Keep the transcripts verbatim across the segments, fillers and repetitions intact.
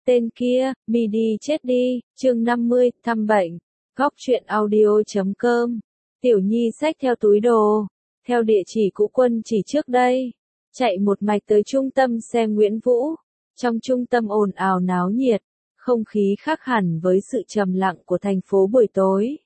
Tên kia, mi đi chết đi, chương năm mươi, thăm bệnh. Góc truyện audio chấm com. Tiểu Nhi xách theo túi đồ, theo địa chỉ cũ Quân chỉ trước đây, chạy một mạch tới trung tâm xe Nguyễn Vũ. Trong trung tâm ồn ào náo nhiệt, không khí khác hẳn với sự trầm lặng của thành phố buổi tối.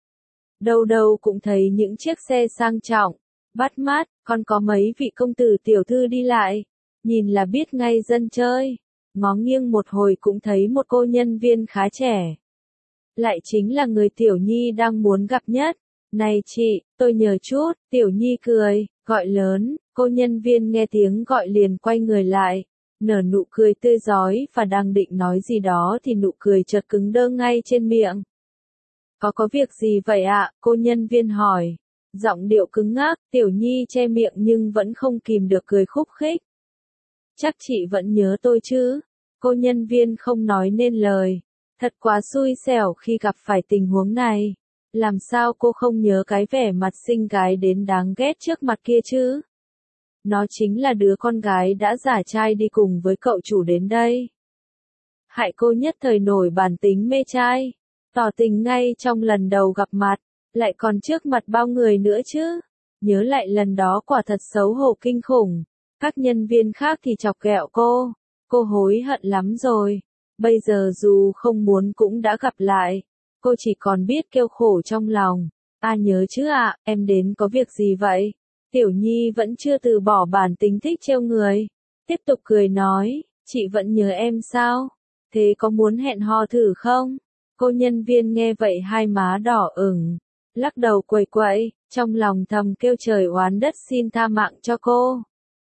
Đâu đâu cũng thấy những chiếc xe sang trọng, bắt mắt, còn có mấy vị công tử tiểu thư đi lại, nhìn là biết ngay dân chơi. Ngó nghiêng một hồi cũng thấy một cô nhân viên khá trẻ. Lại chính là người Tiểu Nhi đang muốn gặp nhất. Này chị, tôi nhờ chút, Tiểu Nhi cười, gọi lớn, cô nhân viên nghe tiếng gọi liền quay người lại, nở nụ cười tươi rói và đang định nói gì đó thì nụ cười chợt cứng đơ ngay trên miệng. Có có việc gì vậy ạ? Cô nhân viên hỏi. Giọng điệu cứng ngắc, Tiểu Nhi che miệng nhưng vẫn không kìm được cười khúc khích. Chắc chị vẫn nhớ tôi chứ? Cô nhân viên không nói nên lời. Thật quá xui xẻo khi gặp phải tình huống này. Làm sao cô không nhớ cái vẻ mặt xinh gái đến đáng ghét trước mặt kia chứ? Nó chính là đứa con gái đã giả trai đi cùng với cậu chủ đến đây. Hại cô nhất thời nổi bản tính mê trai. Tỏ tình ngay trong lần đầu gặp mặt. Lại còn trước mặt bao người nữa chứ. Nhớ lại lần đó quả thật xấu hổ kinh khủng. Các nhân viên khác thì chọc ghẹo cô. Cô hối hận lắm rồi. Bây giờ dù không muốn cũng đã gặp lại. Cô chỉ còn biết kêu khổ trong lòng. À nhớ chứ ạ, à, em đến có việc gì vậy? Tiểu Nhi vẫn chưa từ bỏ bản tính thích trêu người. Tiếp tục cười nói, chị vẫn nhớ em sao? Thế có muốn hẹn hò thử không? Cô nhân viên nghe vậy hai má đỏ ửng. Lắc đầu quẩy quẩy, trong lòng thầm kêu trời oán đất xin tha mạng cho cô.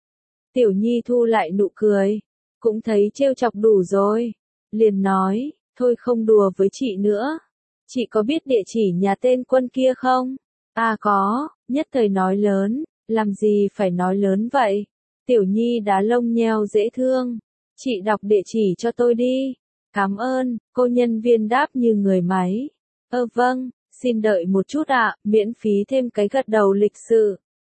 Tiểu Nhi thu lại nụ cười. Cũng thấy trêu chọc đủ rồi. Liền nói, thôi không đùa với chị nữa. Chị có biết địa chỉ nhà tên Quân kia không? À có, nhất thời nói lớn, làm gì phải nói lớn vậy? Tiểu Nhi đá lông nheo dễ thương. Chị đọc địa chỉ cho tôi đi. Cảm ơn, cô nhân viên đáp như người máy. Ơ vâng, xin đợi một chút ạ, miễn phí thêm cái gật đầu lịch sự.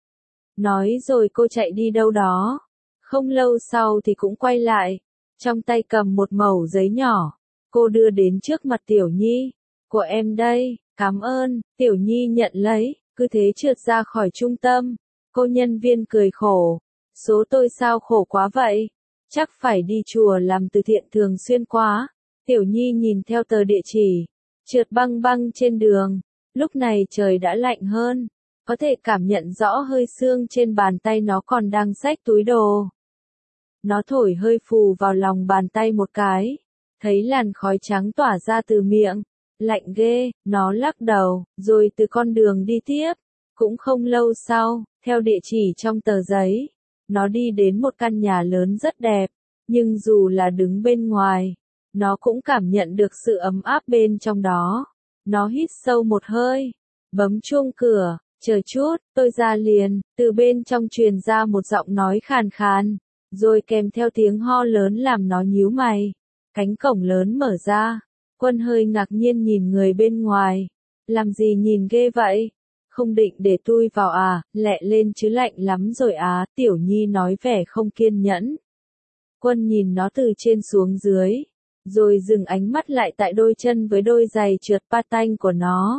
Nói rồi cô chạy đi đâu đó. Không lâu sau thì cũng quay lại. Trong tay cầm một mẩu giấy nhỏ. Cô đưa đến trước mặt Tiểu Nhi. Của em đây, cảm ơn. Tiểu Nhi nhận lấy, cứ thế trượt ra khỏi trung tâm. Cô nhân viên cười khổ. Số tôi sao khổ quá vậy? Chắc phải đi chùa làm từ thiện thường xuyên quá. Tiểu Nhi nhìn theo tờ địa chỉ. Trượt băng băng trên đường. Lúc này trời đã lạnh hơn. Có thể cảm nhận rõ hơi sương trên bàn tay nó còn đang xách túi đồ. Nó thổi hơi phù vào lòng bàn tay một cái. Thấy làn khói trắng tỏa ra từ miệng. Lạnh ghê, nó lắc đầu, rồi từ con đường đi tiếp. Cũng không lâu sau, theo địa chỉ trong tờ giấy, nó đi đến một căn nhà lớn rất đẹp. Nhưng dù là đứng bên ngoài, nó cũng cảm nhận được sự ấm áp bên trong đó. Nó hít sâu một hơi, bấm chuông cửa, chờ chút, tôi ra liền. Từ bên trong truyền ra một giọng nói khàn khàn. Rồi kèm theo tiếng ho lớn làm nó nhíu mày. Cánh cổng lớn mở ra. Quân hơi ngạc nhiên nhìn người bên ngoài. Làm gì nhìn ghê vậy? Không định để tôi vào à, lẹ lên chứ lạnh lắm rồi á, Tiểu Nhi nói vẻ không kiên nhẫn. Quân nhìn nó từ trên xuống dưới. Rồi dừng ánh mắt lại tại đôi chân với đôi giày trượt patin của nó.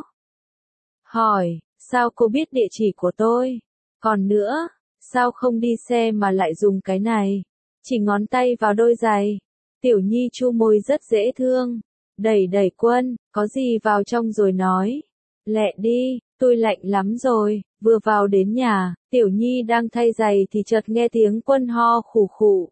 Hỏi, sao cô biết địa chỉ của tôi? Còn nữa, sao không đi xe mà lại dùng cái này? Chỉ ngón tay vào đôi giày. Tiểu Nhi chu môi rất dễ thương. Đẩy đẩy Quân, có gì vào trong rồi nói. Lẹ đi, tôi lạnh lắm rồi. Vừa vào đến nhà, Tiểu Nhi đang thay giày thì chợt nghe tiếng Quân ho khủ khủ.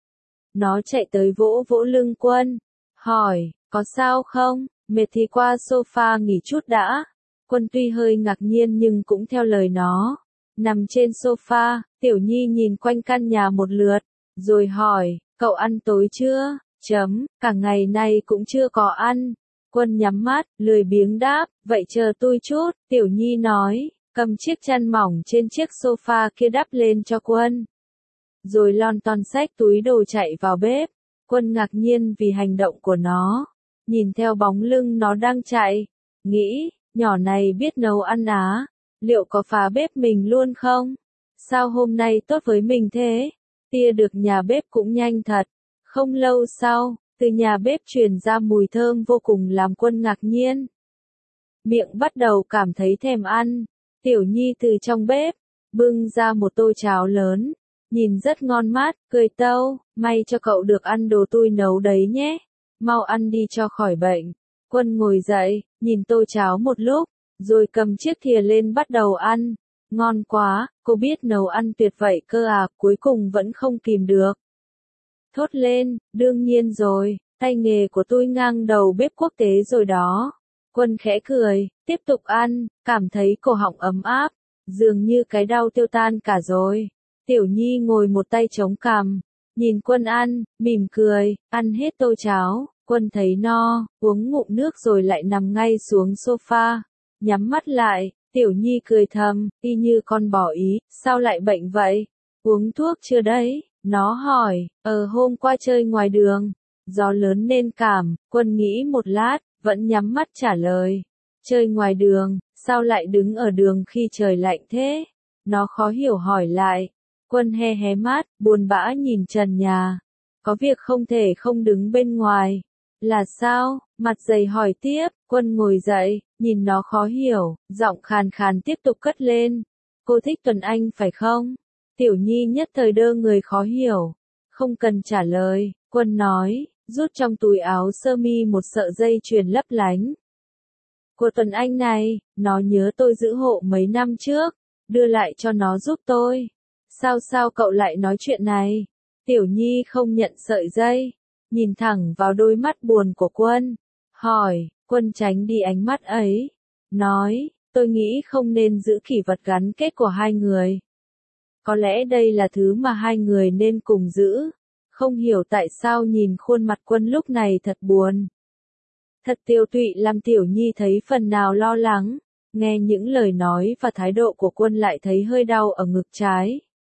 Nó chạy tới vỗ vỗ lưng Quân. Hỏi, có sao không? Mệt thì qua sofa nghỉ chút đã. Quân tuy hơi ngạc nhiên nhưng cũng theo lời nó. Nằm trên sofa, Tiểu Nhi nhìn quanh căn nhà một lượt. Rồi hỏi, cậu ăn tối chưa? Chấm, cả ngày nay cũng chưa có ăn. Quân nhắm mắt, lười biếng đáp, vậy chờ tôi chút. Tiểu Nhi nói, cầm chiếc chăn mỏng trên chiếc sofa kia đắp lên cho Quân. Rồi lon ton xách túi đồ chạy vào bếp. Quân ngạc nhiên vì hành động của nó. Nhìn theo bóng lưng nó đang chạy. Nghĩ, nhỏ này biết nấu ăn á. Liệu có phá bếp mình luôn không? Sao hôm nay tốt với mình thế? Tia được nhà bếp cũng nhanh thật. Không lâu sau, Từ nhà bếp truyền ra mùi thơm vô cùng làm Quân ngạc nhiên. Miệng bắt đầu cảm thấy thèm ăn. Tiểu Nhi từ trong bếp, bưng ra một tô cháo lớn, nhìn rất ngon mát, cười tâu, may cho cậu được ăn đồ tôi nấu đấy nhé. Mau ăn đi cho khỏi bệnh. Quân ngồi dậy, nhìn tô cháo một lúc, rồi cầm chiếc thìa lên bắt đầu ăn. Ngon quá, cô biết nấu ăn tuyệt vậy cơ à, cuối cùng vẫn không kìm được. Thốt lên, đương nhiên rồi, tay nghề của tôi ngang đầu bếp quốc tế rồi đó. Quân khẽ cười, tiếp tục ăn, cảm thấy cổ họng ấm áp, dường như cái đau tiêu tan cả rồi. Tiểu Nhi ngồi một tay chống cằm, nhìn Quân ăn, mỉm cười, ăn hết tô cháo. Quân thấy no, uống ngụm nước rồi lại nằm ngay xuống sofa, nhắm mắt lại. Tiểu Nhi cười thầm, y như con bỏ ý, sao lại bệnh vậy? Uống thuốc chưa đấy? Nó hỏi, ờ hôm qua chơi ngoài đường, gió lớn nên cảm. Quân nghĩ một lát, vẫn nhắm mắt trả lời. Chơi ngoài đường, sao lại đứng ở đường khi trời lạnh thế? Nó khó hiểu hỏi lại. Quân hé hé mắt, buồn bã nhìn trần nhà. Có việc không thể không đứng bên ngoài. Là sao? Mặt dày hỏi tiếp. Quân ngồi dậy, nhìn nó khó hiểu, giọng khàn khàn tiếp tục cất lên. Cô thích Tuấn Anh phải không? Tiểu Nhi nhất thời đơ người khó hiểu. Không cần trả lời, Quân nói, rút trong túi áo sơ mi một sợi dây chuyền lấp lánh. Của Tuấn Anh này, nó nhớ tôi giữ hộ mấy năm trước, đưa lại cho nó giúp tôi. Sao sao cậu lại nói chuyện này? Tiểu Nhi không nhận sợi dây, nhìn thẳng vào đôi mắt buồn của Quân, hỏi. Quân tránh đi ánh mắt ấy, nói, tôi nghĩ không nên giữ kỷ vật gắn kết của hai người. Có lẽ đây là thứ mà hai người nên cùng giữ. Không hiểu tại sao nhìn khuôn mặt Quân lúc này thật buồn. Thật tiêu tụy làm Tiểu Nhi thấy phần nào lo lắng, nghe những lời nói và thái độ của Quân lại thấy hơi đau ở ngực trái.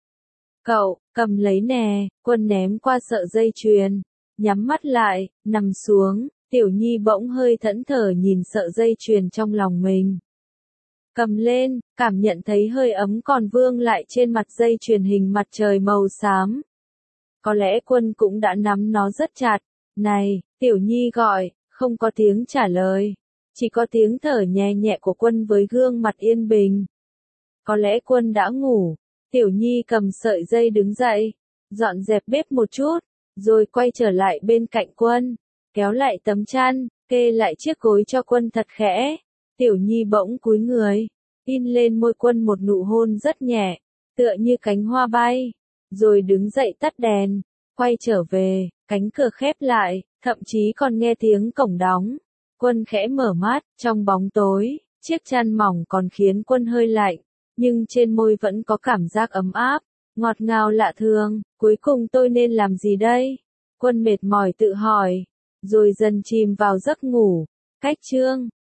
Cậu, cầm lấy nè, Quân ném qua sợi dây chuyền, nhắm mắt lại, nằm xuống. Tiểu Nhi bỗng hơi thẫn thờ nhìn sợi dây chuyền trong lòng mình. Cầm lên, cảm nhận thấy hơi ấm còn vương lại trên mặt dây chuyền hình mặt trời màu xám. Có lẽ Quân cũng đã nắm nó rất chặt. Này, Tiểu Nhi gọi, không có tiếng trả lời. Chỉ có tiếng thở nhẹ nhẹ của Quân với gương mặt yên bình. Có lẽ Quân đã ngủ. Tiểu Nhi cầm sợi dây đứng dậy, dọn dẹp bếp một chút, rồi quay trở lại bên cạnh Quân. Kéo lại tấm chăn, kê lại chiếc gối cho Quân thật khẽ. Tiểu Nhi bỗng cúi người, in lên môi Quân một nụ hôn rất nhẹ, tựa như cánh hoa bay, rồi đứng dậy tắt đèn, quay trở về, cánh cửa khép lại, thậm chí còn nghe tiếng cổng đóng. Quân khẽ mở mắt, trong bóng tối, chiếc chăn mỏng còn khiến Quân hơi lạnh, nhưng trên môi vẫn có cảm giác ấm áp, ngọt ngào lạ thường. Cuối cùng tôi nên làm gì đây? Quân mệt mỏi tự hỏi, rồi dần chìm vào giấc ngủ. Cách chương